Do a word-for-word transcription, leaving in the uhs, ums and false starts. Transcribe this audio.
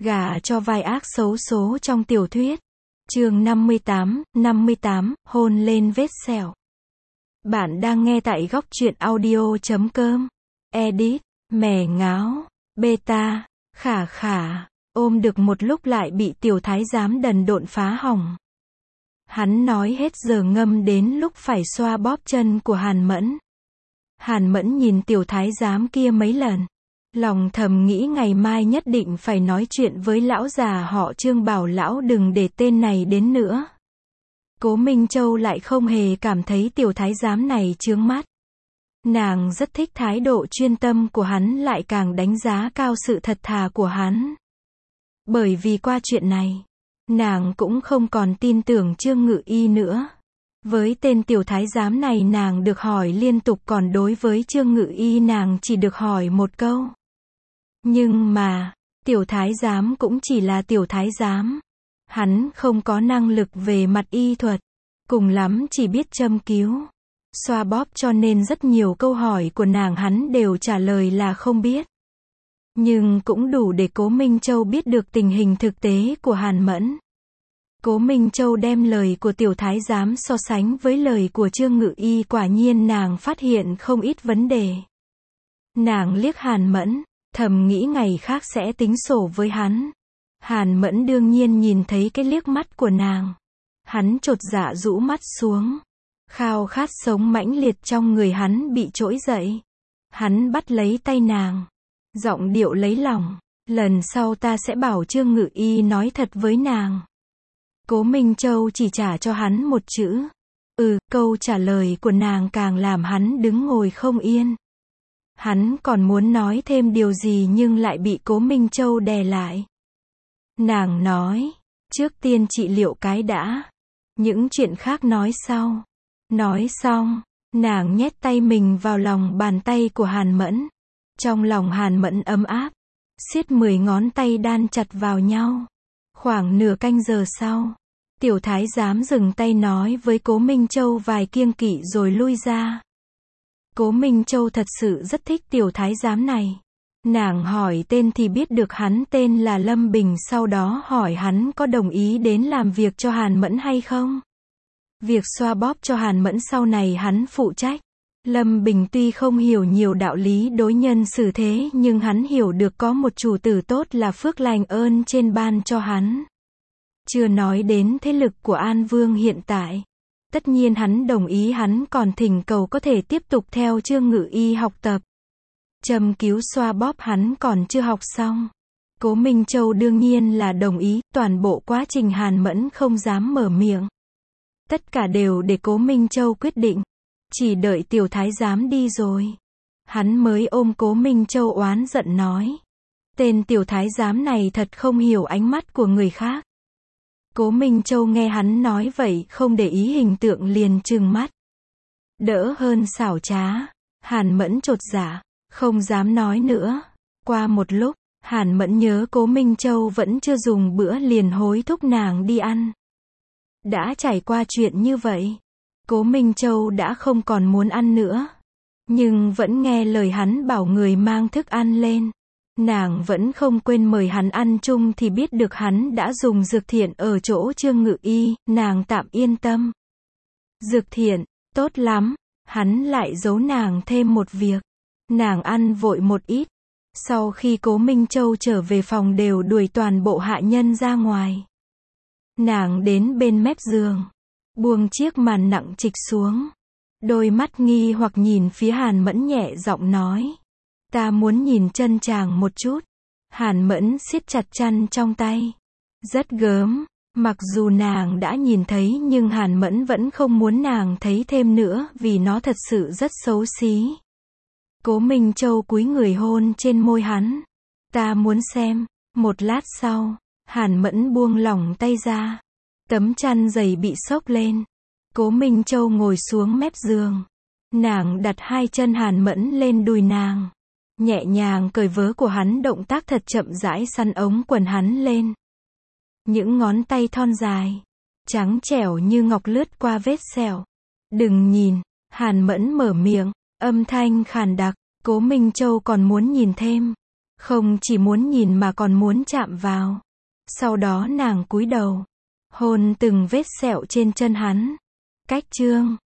Gả cho vai ác xấu số trong tiểu thuyết. Chương năm mươi tám, năm mươi tám, hôn lên vết sẹo. Bạn đang nghe tại góc truyện audio chấm com. Edit, mè ngáo, beta, khả khả, ôm được một lúc lại bị tiểu thái giám đần độn phá hỏng. Hắn nói hết giờ ngâm đến lúc phải xoa bóp chân của Hàn Mẫn. Hàn Mẫn nhìn tiểu thái giám kia mấy lần. Lòng thầm nghĩ ngày mai nhất định phải nói chuyện với lão già họ Trương bảo lão đừng để tên này đến nữa. Cố Minh Châu lại không hề cảm thấy tiểu thái giám này chướng mắt. Nàng rất thích thái độ chuyên tâm của hắn, lại càng đánh giá cao sự thật thà của hắn. Bởi vì qua chuyện này, nàng cũng không còn tin tưởng Trương Ngự Y nữa. Với tên tiểu thái giám này nàng được hỏi liên tục, còn đối với Trương Ngự Y nàng chỉ được hỏi một câu. Nhưng mà, tiểu thái giám cũng chỉ là tiểu thái giám. Hắn không có năng lực về mặt y thuật, cùng lắm chỉ biết châm cứu, xoa bóp, cho nên rất nhiều câu hỏi của nàng hắn đều trả lời là không biết. Nhưng cũng đủ để Cố Minh Châu biết được tình hình thực tế của Hàn Mẫn. Cố Minh Châu đem lời của tiểu thái giám so sánh với lời của Trương Ngự Y, quả nhiên nàng phát hiện không ít vấn đề. Nàng liếc Hàn Mẫn, thầm nghĩ ngày khác sẽ tính sổ với hắn. Hàn Mẫn đương nhiên nhìn thấy cái liếc mắt của nàng. Hắn chột dạ rũ mắt xuống. Khao khát sống mãnh liệt trong người hắn bị trỗi dậy. Hắn bắt lấy tay nàng, giọng điệu lấy lòng. Lần sau ta sẽ bảo Trương Ngự Y nói thật với nàng. Cố Minh Châu chỉ trả cho hắn một chữ. Ừ, câu trả lời của nàng càng làm hắn đứng ngồi không yên. Hắn còn muốn nói thêm điều gì nhưng lại bị Cố Minh Châu đè lại. Nàng nói, trước tiên trị liệu cái đã. Những chuyện khác nói sau. Nói xong, nàng nhét tay mình vào lòng bàn tay của Hàn Mẫn. Trong lòng Hàn Mẫn ấm áp, siết mười ngón tay đan chặt vào nhau. Khoảng nửa canh giờ sau, tiểu thái giám dừng tay nói với Cố Minh Châu vài kiêng kỵ rồi lui ra. Cố Minh Châu thật sự rất thích tiểu thái giám này. Nàng hỏi tên thì biết được hắn tên là Lâm Bình, sau đó hỏi hắn có đồng ý đến làm việc cho Hàn Mẫn hay không. Việc xoa bóp cho Hàn Mẫn sau này hắn phụ trách. Lâm Bình tuy không hiểu nhiều đạo lý đối nhân xử thế, nhưng hắn hiểu được có một chủ tử tốt là phước lành ơn trên ban cho hắn. Chưa nói đến thế lực của An Vương hiện tại. Tất nhiên hắn đồng ý, hắn còn thỉnh cầu có thể tiếp tục theo Trương Ngự Y học tập. Châm cứu xoa bóp hắn còn chưa học xong. Cố Minh Châu đương nhiên là đồng ý, toàn bộ quá trình Hàn Mẫn không dám mở miệng. Tất cả đều để Cố Minh Châu quyết định. Chỉ đợi tiểu thái giám đi rồi, hắn mới ôm Cố Minh Châu oán giận nói. Tên tiểu thái giám này thật không hiểu ánh mắt của người khác. Cố Minh Châu nghe hắn nói vậy không để ý hình tượng liền trừng mắt. Đỡ hơn xảo trá. Hàn Mẫn chột dạ, không dám nói nữa. Qua một lúc, Hàn Mẫn nhớ Cố Minh Châu vẫn chưa dùng bữa liền hối thúc nàng đi ăn. Đã trải qua chuyện như vậy, Cố Minh Châu đã không còn muốn ăn nữa. Nhưng vẫn nghe lời hắn bảo người mang thức ăn lên. Nàng vẫn không quên mời hắn ăn chung thì biết được hắn đã dùng dược thiện ở chỗ Trương Ngự Y, nàng tạm yên tâm. Dược thiện, tốt lắm. Hắn lại giấu nàng thêm một việc. Nàng ăn vội một ít. Sau khi Cố Minh Châu trở về phòng đều đuổi toàn bộ hạ nhân ra ngoài. Nàng đến bên mép giường, buông chiếc màn nặng trịch xuống. Đôi mắt nghi hoặc nhìn phía Hàn Mẫn, nhẹ giọng nói. Ta muốn nhìn chân chàng một chút. Hàn Mẫn siết chặt chăn trong tay. Rất gớm. Mặc dù nàng đã nhìn thấy nhưng Hàn Mẫn vẫn không muốn nàng thấy thêm nữa vì nó thật sự rất xấu xí. Cố Minh Châu cúi người hôn trên môi hắn. Ta muốn xem. Một lát sau, Hàn Mẫn buông lỏng tay ra. Tấm chăn dày bị xốc lên. Cố Minh Châu ngồi xuống mép giường. Nàng đặt hai chân Hàn Mẫn lên đùi nàng. Nhẹ nhàng cởi vớ của hắn, động tác thật chậm rãi săn ống quần hắn lên. Những ngón tay thon dài, trắng trẻo như ngọc lướt qua vết sẹo. Đừng nhìn. Hàn Mẫn mở miệng, âm thanh khàn đặc. Cố Minh Châu còn muốn nhìn thêm. Không chỉ muốn nhìn mà còn muốn chạm vào. Sau đó nàng cúi đầu, hôn từng vết sẹo trên chân hắn. Cách chương